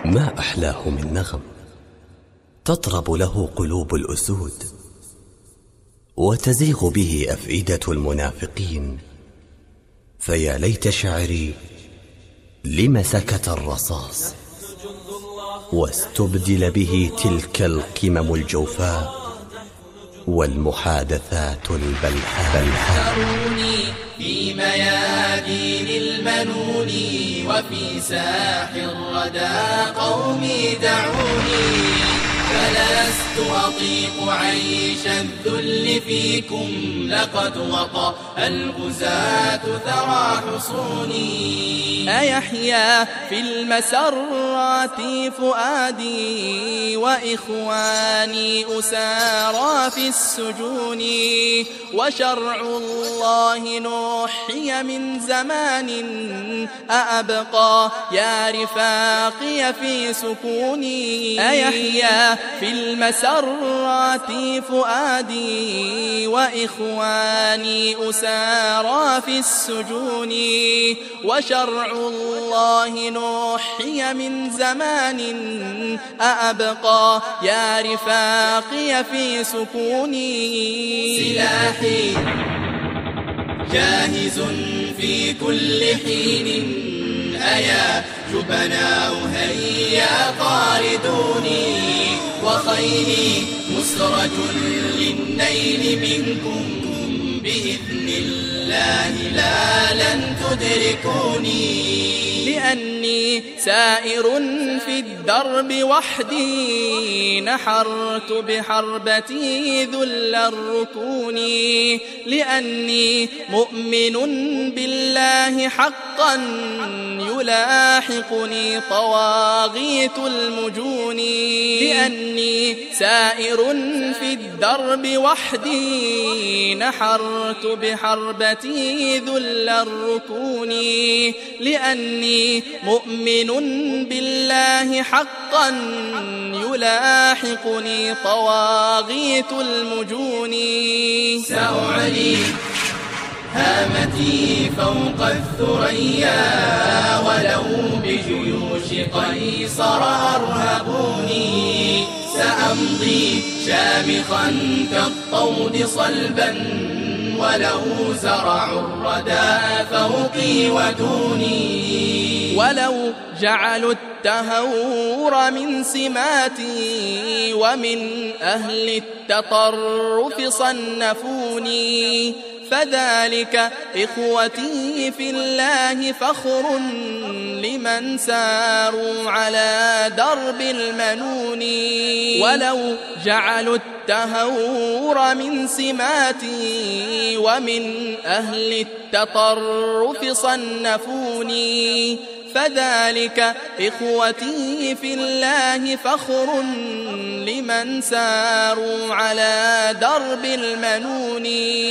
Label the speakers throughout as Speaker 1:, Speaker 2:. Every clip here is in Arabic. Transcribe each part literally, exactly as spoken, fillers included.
Speaker 1: ما أحلاه من نغم تطرب له قلوب الأسود، وتزيغ به أفئدة المنافقين. فيا ليت شعري لم سكت الرصاص، واستبدل به تلك القمم الجوفاء والمحادثات البلحاء.
Speaker 2: تروني في ميادين المنون، وفي ساح الردى قومي دعوني، فلست أطيق عيش الذل فيكم، لقد وطأ الغزاة ثرى حصوني. أيحيا في المسرات فؤادي، وإخواني أسارى في السجون، وشرع الله نوحي من زمان، أأبقى يا رفاقي في سكوني. أيحيا في المسرات فؤادي، وإخواني أسارى في السجون، وشرع الله نوحي من زمان، أأبقى يا رفاقي في سكوني. سلاحي جاهز في كل حين، أيا جبناء هيا طاردوني، وخيلي مسرج للنيل منكم، بإذن الله لا لن تدركوني. لأني سائر في الدرب وحدي، نحرت بحربتي ذل الركون، لأني مؤمن بالله حقا، يلاحقني طواغيت المجون. لأني سائر في الدرب وحدي، نحرت بحربتي ذل الركون، لأني مؤمن بالله حقا، يلاحقني طواغيت المجون. سأعلي هامتي فوق الثريا، ولو بجيوش قيصر أرهبوني، سأمضي شامخا كالطود صلبا، ولو زرعوا الردى فوقي ودوني. ولو جعلوا التهور من سماتي، ومن أهل التطرف صنفوني، فذلك إخوتي في الله فخر، لمن ساروا على درب المنون. ولو جعلوا التهور من سماتي، ومن أهل التطرف صنفوني، فذلك إخوتي في الله فخر، لمن ساروا على درب المنون.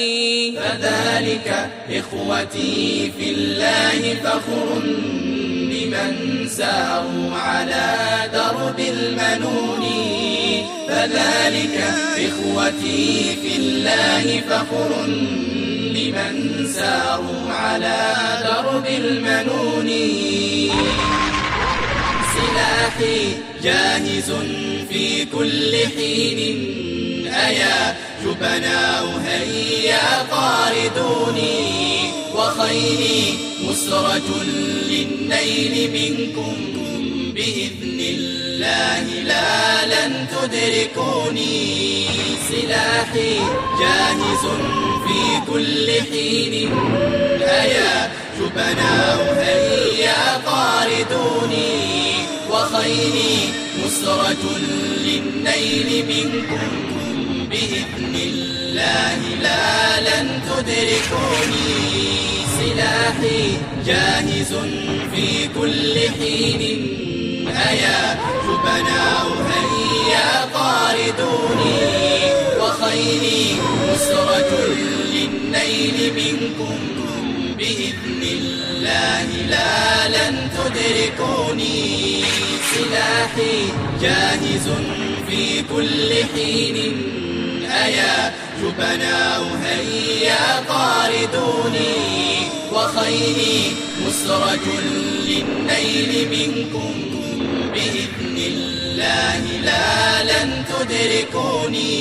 Speaker 2: فذلك إخوتي في الله فخر، لمن ساروا على درب المنون. فذلك إخوتي في الله فخر، لمن ساروا على درب المنون. سلاحي جاهز في كل حين، أيا جبناء هيا طاردوني، وخيلي مسرج للنيل منكم، بإذن الله لا لن تدركوني. سلاحي جاهز في كل حين، أيا جبناء هيا طاردوني، وخيلي مسرج للنيل منكم، بإذن الله لا لن تدركوني. سلاحي جاهز في كل حين، أيا جبناء هيا طاردوني، وخيلي مسرج للنيل منكم، بإذن الله لا لن تدركوني. سلاحي جاهز في كل حين، أيا جبناء هيا طاردوني، وخيلي مسرج للنيل منكم بإذن الله لا لن تدركوني